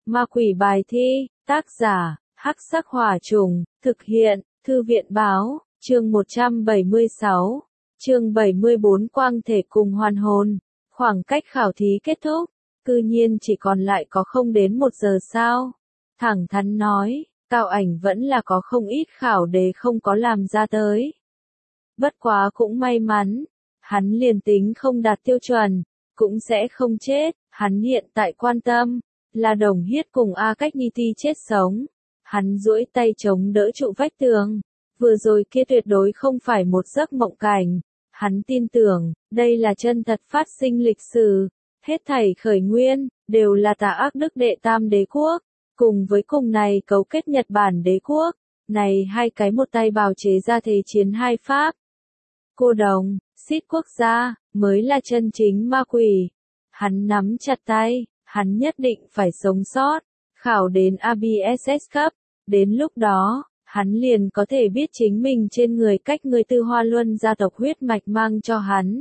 Ma quỷ bài thi, tác giả, Hắc Sắc Hỏa Trùng, thực hiện, Thư viện báo, chương 176, chương 74 quang thể cùng hoàn hồn. Khoảng cách khảo thí kết thúc, cư nhiên chỉ còn lại có không đến 1 giờ sao. Thẳng thắn nói, Cao Ảnh vẫn là có không ít khảo đề không có làm ra tới. Bất quá cũng may mắn, hắn liền tính không đạt tiêu chuẩn, cũng sẽ không chết, hắn hiện tại quan tâm, là Đồng Hiết cùng A Cách Ni Ti chết sống. Hắn duỗi tay chống đỡ trụ vách tường, vừa rồi kia tuyệt đối không phải một giấc mộng cảnh, hắn tin tưởng, đây là chân thật phát sinh lịch sử, hết thảy khởi nguyên, đều là tà ác Đức Đệ Tam Đế Quốc, cùng này cấu kết Nhật Bản Đế Quốc, này hai cái một tay bào chế ra thế chiến hai pháp. Cô đồng, xít quốc gia, mới là chân chính ma quỷ. Hắn nắm chặt tay, hắn nhất định phải sống sót, khảo đến ABSS cấp, đến lúc đó, hắn liền có thể biết chính mình trên người cách người Tư Hoa Luân gia tộc huyết mạch mang cho hắn.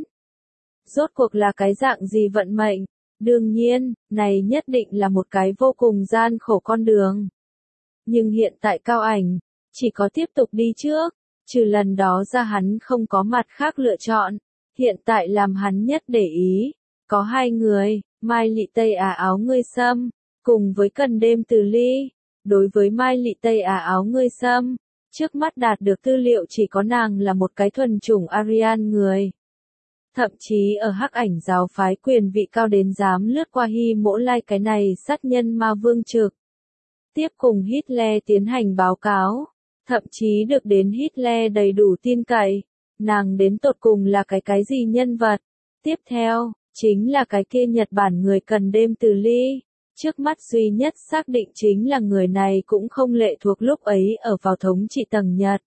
Rốt cuộc là cái dạng gì vận mệnh? Đương nhiên, này nhất định là một cái vô cùng gian khổ con đường. Nhưng hiện tại Cao Ảnh, chỉ có tiếp tục đi trước, trừ lần đó ra hắn không có mặt khác lựa chọn. Hiện tại làm hắn nhất để ý, có hai người, Mai Lị Tây áo ngươi sâm, cùng với Cần Đêm Từ Ly. Đối với Mai Lị Tây áo ngươi sâm, trước mắt đạt được tư liệu chỉ có nàng là một cái thuần chủng Aryan người. Thậm chí ở Hắc Ảnh giáo phái quyền vị cao đến dám lướt qua Hy Mỗ Lai cái này sát nhân ma vương trực. Tiếp cùng Hitler tiến hành báo cáo, thậm chí được đến Hitler đầy đủ tin cậy, nàng đến tột cùng là cái gì nhân vật. Tiếp theo, chính là cái kia Nhật Bản người Cần Đêm Từ Ly. Trước mắt duy nhất xác định chính là người này cũng không lệ thuộc lúc ấy ở vào thống trị tầng Nhật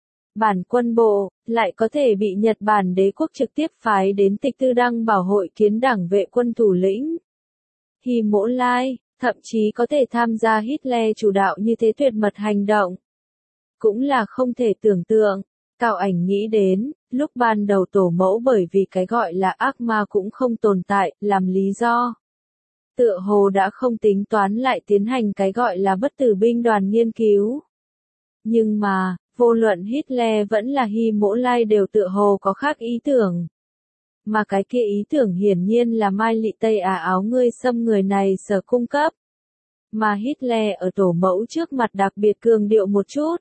Bản quân bộ, lại có thể bị Nhật Bản Đế Quốc trực tiếp phái đến Tịch Tư Đăng Bảo Hội kiến đảng vệ quân thủ lĩnh. Hy Mỗ Lai, thậm chí có thể tham gia Hitler chủ đạo như thế tuyệt mật hành động. Cũng là không thể tưởng tượng, Cao Ảnh nghĩ đến, lúc ban đầu tổ mẫu bởi vì cái gọi là ác ma cũng không tồn tại, làm lý do. Tựa hồ đã không tính toán lại tiến hành cái gọi là bất tử binh đoàn nghiên cứu. Nhưng mà, vô luận Hitler vẫn là Hy Mỗ Lai đều tựa hồ có khác ý tưởng. Mà cái kia ý tưởng hiển nhiên là Mai Lị Tây áo ngươi sâm người này sở cung cấp. Mà Hitler ở tổ mẫu trước mặt đặc biệt cường điệu một chút.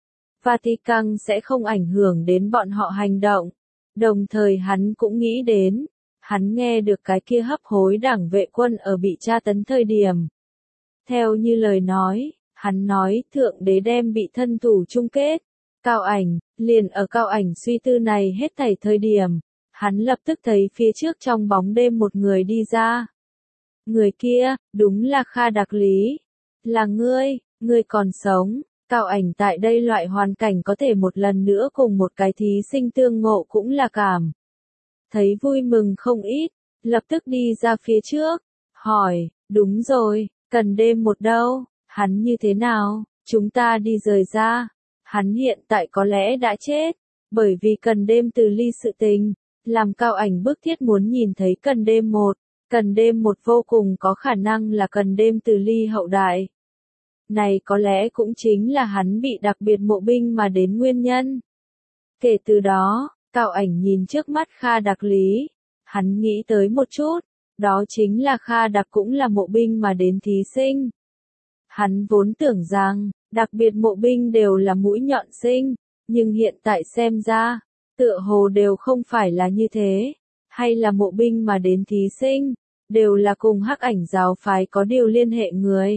Vatican sẽ không ảnh hưởng đến bọn họ hành động. Đồng thời hắn cũng nghĩ đến, hắn nghe được cái kia hấp hối đảng vệ quân ở bị tra tấn thời điểm. Theo như lời nói, hắn nói thượng đế đem bị thân thủ chung kết. Cao Ảnh, liền ở Cao Ảnh suy tư này hết thảy thời điểm, hắn lập tức thấy phía trước trong bóng đêm một người đi ra. Người kia, đúng là Kha Đặc Lý. Là ngươi còn sống. Cao Ảnh tại đây loại hoàn cảnh có thể một lần nữa cùng một cái thí sinh tương ngộ cũng là cảm. Thấy vui mừng không ít, lập tức đi ra phía trước, hỏi, đúng rồi, Cần Đêm một đâu, hắn như thế nào, chúng ta đi rời ra. Hắn hiện tại có lẽ đã chết, bởi vì Cần Đêm Từ Ly sự tình, làm Cao Ảnh bức thiết muốn nhìn thấy Cần Đêm một. Cần Đêm một vô cùng có khả năng là Cần Đêm Từ Ly hậu đại. Này có lẽ cũng chính là hắn bị đặc biệt mộ binh mà đến nguyên nhân. Kể từ đó, Cao Ảnh nhìn trước mắt Kha Đặc Lý, hắn nghĩ tới một chút, đó chính là Kha Đặc cũng là mộ binh mà đến thí sinh. Hắn vốn tưởng rằng, đặc biệt mộ binh đều là mũi nhọn sinh, nhưng hiện tại xem ra, tựa hồ đều không phải là như thế, hay là mộ binh mà đến thí sinh, đều là cùng Hắc Ảnh giáo phái có điều liên hệ người.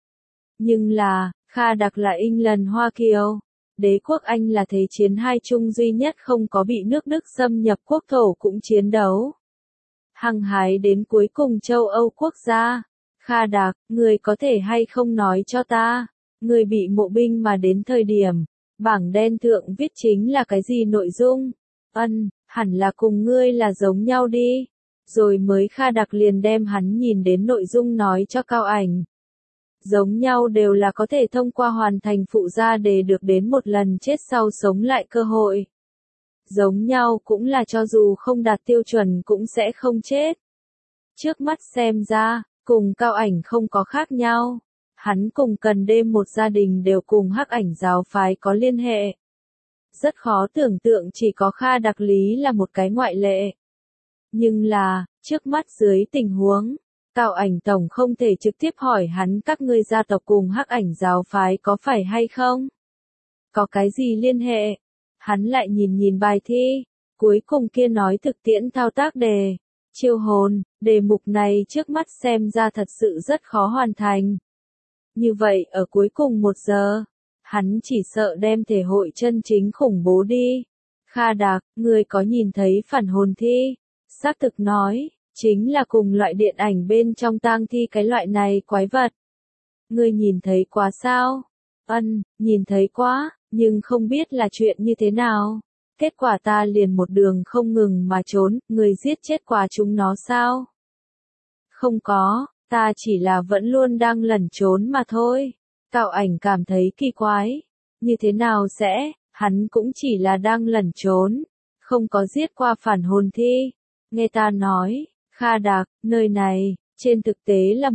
Nhưng là, Kha Đặc là England Hoa Kiều, Đế quốc Anh là thế chiến hai chung duy nhất không có bị nước Đức xâm nhập quốc thổ cũng chiến đấu. Hăng hái đến cuối cùng châu Âu quốc gia. Kha Đặc, người có thể hay không nói cho ta, người bị mộ binh mà đến thời điểm, bảng đen thượng viết chính là cái gì nội dung? Hẳn là cùng ngươi là giống nhau đi. Rồi mới Kha Đặc liền đem hắn nhìn đến nội dung nói cho Cao Ảnh. Giống nhau đều là có thể thông qua hoàn thành phụ gia để được đến một lần chết sau sống lại cơ hội. Giống nhau cũng là cho dù không đạt tiêu chuẩn cũng sẽ không chết. Trước mắt xem ra, cùng Cao Ảnh không có khác nhau, Hắn cùng Cần Đêm một gia đình đều cùng Hắc Ảnh giáo phái có liên hệ. Rất khó tưởng tượng chỉ có Kha Đặc Lý là một cái ngoại lệ. Nhưng là, trước mắt dưới tình huống, Cao Ảnh Tổng không thể trực tiếp hỏi hắn các ngươi gia tộc cùng Hắc Ảnh giáo phái có phải hay không? Có cái gì liên hệ? Hắn lại nhìn nhìn bài thi, cuối cùng kia nói thực tiễn thao tác đề, chiêu hồn, đề mục này trước mắt xem ra thật sự rất khó hoàn thành. Như vậy ở cuối cùng 1 giờ, hắn chỉ sợ đem thể hội chân chính khủng bố đi. Kha Đạc, ngươi có nhìn thấy phản hồn thi? Xác thực nói, chính là cùng loại điện ảnh bên trong tang thi cái loại này quái vật. Ngươi nhìn thấy quá sao? Nhìn thấy quá, nhưng không biết là chuyện như thế nào. Kết quả ta liền một đường không ngừng mà trốn, người giết chết quá chúng nó sao? Không có, ta chỉ là vẫn luôn đang lẩn trốn mà thôi. Cao Ảnh cảm thấy kỳ quái. Như thế nào sẽ, hắn cũng chỉ là đang lẩn trốn, không có giết qua phản hồn thi. Nghe ta nói, Kha Đạc, nơi này, trên thực tế là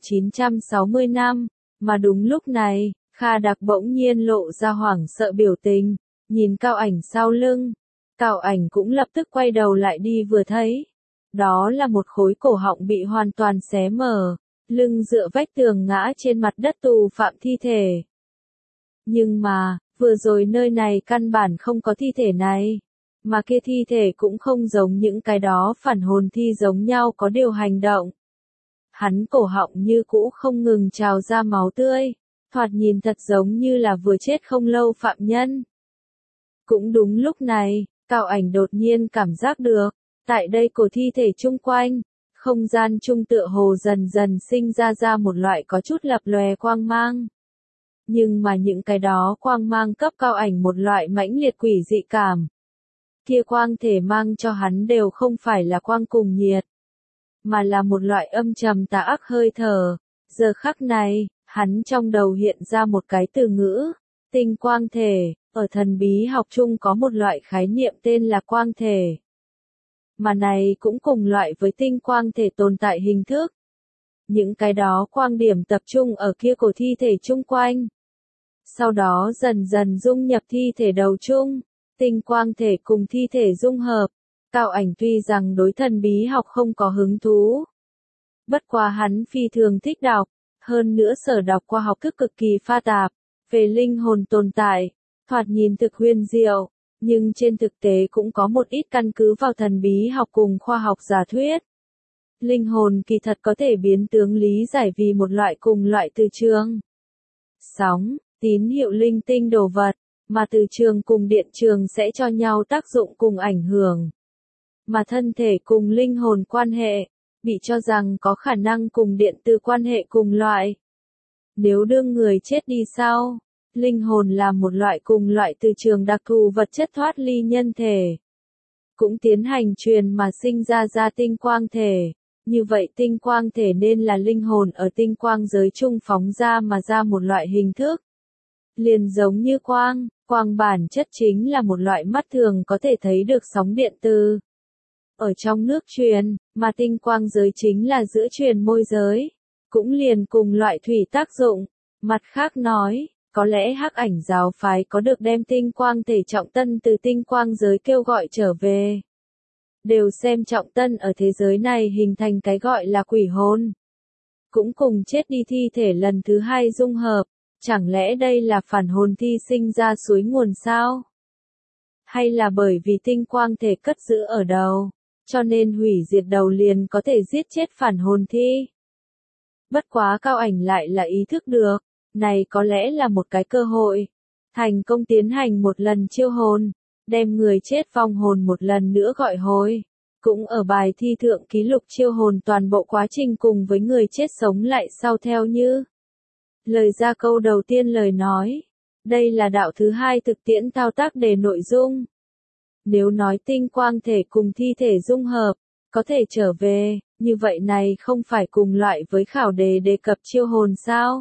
1960 năm, mà đúng lúc này, Kha Đạc bỗng nhiên lộ ra hoảng sợ biểu tình, nhìn Cao Ảnh sau lưng. Cao Ảnh cũng lập tức quay đầu lại đi vừa thấy. Đó là một khối cổ họng bị hoàn toàn xé mở, lưng dựa vách tường ngã trên mặt đất tù phạm thi thể. Nhưng mà, vừa rồi nơi này căn bản không có thi thể này, mà kia thi thể cũng không giống những cái đó phản hồn thi giống nhau có điều hành động. Hắn cổ họng như cũ không ngừng trào ra máu tươi, thoạt nhìn thật giống như là vừa chết không lâu phạm nhân. Cũng đúng lúc này, Cao Ảnh đột nhiên cảm giác được, tại đây cổ thi thể chung quanh, không gian trung tựa hồ dần dần sinh ra một loại có chút lập lòe quang mang. Nhưng mà những cái đó quang mang cấp Cao Ảnh một loại mãnh liệt quỷ dị cảm. Kia quang thể mang cho hắn đều không phải là quang cùng nhiệt, mà là một loại âm trầm tà ác hơi thở. Giờ khắc này, hắn trong đầu hiện ra một cái từ ngữ, tinh quang thể, ở thần bí học chung có một loại khái niệm tên là quang thể. Mà này cũng cùng loại với tinh quang thể tồn tại hình thức. Những cái đó quang điểm tập trung ở kia cổ thi thể chung quanh. Sau đó dần dần dung nhập thi thể đầu chung, tinh quang thể cùng thi thể dung hợp. Cao Ảnh tuy rằng đối thần bí học không có hứng thú. Bất quá hắn phi thường thích đọc, hơn nữa sở đọc khoa học thức cực kỳ pha tạp, về linh hồn tồn tại, thoạt nhìn thực huyền diệu, nhưng trên thực tế cũng có một ít căn cứ vào thần bí học cùng khoa học giả thuyết. Linh hồn kỳ thật có thể biến tướng lý giải vì một loại cùng loại từ trường. Sóng, tín hiệu linh tinh đồ vật, mà từ trường cùng điện trường sẽ cho nhau tác dụng cùng ảnh hưởng. Mà thân thể cùng linh hồn quan hệ, bị cho rằng có khả năng cùng điện từ quan hệ cùng loại. Nếu đương người chết đi sau, linh hồn là một loại cùng loại từ trường đặc thù vật chất thoát ly nhân thể. Cũng tiến hành truyền mà sinh ra tinh quang thể. Như vậy tinh quang thể nên là linh hồn ở tinh quang giới trung phóng ra mà ra một loại hình thức. Liền giống như quang, quang bản chất chính là một loại mắt thường có thể thấy được sóng điện từ. Ở trong nước truyền, mà tinh quang giới chính là giữa truyền môi giới. Cũng liền cùng loại thủy tác dụng. Mặt khác nói, có lẽ Hắc Ảnh giáo phái có được đem tinh quang thể Trọng Tân từ tinh quang giới kêu gọi trở về. Đều xem Trọng Tân ở thế giới này hình thành cái gọi là quỷ hồn. Cũng cùng chết đi thi thể lần thứ 2 dung hợp. Chẳng lẽ đây là phản hồn thi sinh ra suối nguồn sao? Hay là bởi vì tinh quang thể cất giữ ở đầu, cho nên hủy diệt đầu liền có thể giết chết phản hồn thi? Bất quá Cao Ảnh lại là ý thức được, này có lẽ là một cái cơ hội. Thành công tiến hành một lần chiêu hồn, đem người chết vong hồn một lần nữa gọi hồi. Cũng ở bài thi thượng ký lục chiêu hồn toàn bộ quá trình cùng với người chết sống lại sau theo như. Lời ra câu đầu tiên lời nói. Đây là đạo thứ 2 thực tiễn thao tác đề nội dung. Nếu nói tinh quang thể cùng thi thể dung hợp, có thể trở về, như vậy này không phải cùng loại với khảo đề đề cập chiêu hồn sao?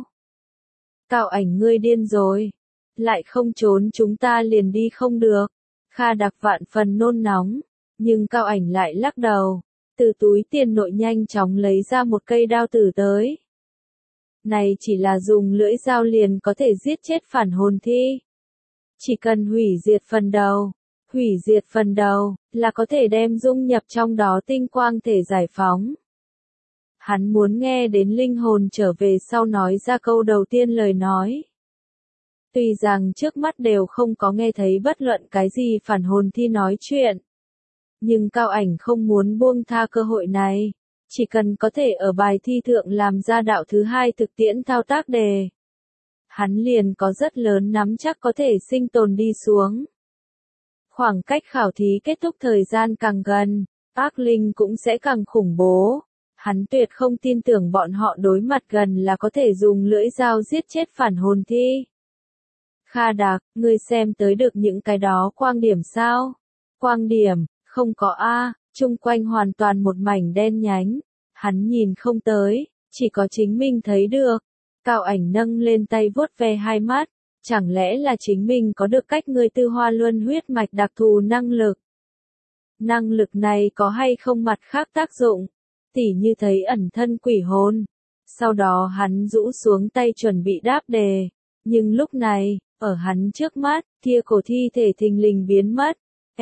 Cao Ảnh ngươi điên rồi. Lại không trốn chúng ta liền đi không được. Kha Đặc vạn phần nôn nóng. Nhưng Cao Ảnh lại lắc đầu. Từ túi tiền nội nhanh chóng lấy ra một cây đao tử tới. Này chỉ là dùng lưỡi dao liền có thể giết chết phản hồn thi. Chỉ cần hủy diệt phần đầu, là có thể đem dung nhập trong đó tinh quang thể giải phóng. Hắn muốn nghe đến linh hồn trở về sau nói ra câu đầu tiên lời nói. Tuy rằng trước mắt đều không có nghe thấy bất luận cái gì phản hồn thi nói chuyện. Nhưng Cao Ảnh không muốn buông tha cơ hội này. Chỉ cần có thể ở bài thi thượng làm ra đạo thứ hai thực tiễn thao tác đề. Hắn liền có rất lớn nắm chắc có thể sinh tồn đi xuống. Khoảng cách khảo thí kết thúc thời gian càng gần, ác linh cũng sẽ càng khủng bố. Hắn tuyệt không tin tưởng bọn họ đối mặt gần là có thể dùng lưỡi dao giết chết phản hồn thi. Kha Đạc, ngươi xem tới được những cái đó quang điểm sao? Quang điểm, không có a, chung quanh hoàn toàn một mảnh đen nhánh. Hắn nhìn không tới, chỉ có chính mình thấy được. Cao Ảnh nâng lên tay vuốt ve hai mắt, chẳng lẽ là chính mình có được cách người tư hoa luân huyết mạch đặc thù năng lực? Năng lực này có hay không mặt khác tác dụng? Tỉ như thấy ẩn thân quỷ hồn. Sau đó hắn rũ xuống tay chuẩn bị đáp đề. Nhưng lúc này, ở hắn trước mắt, kia cổ thi thể thình lình biến mất.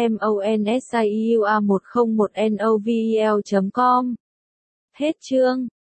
MONSIUA101NOVEL.com Hết chương.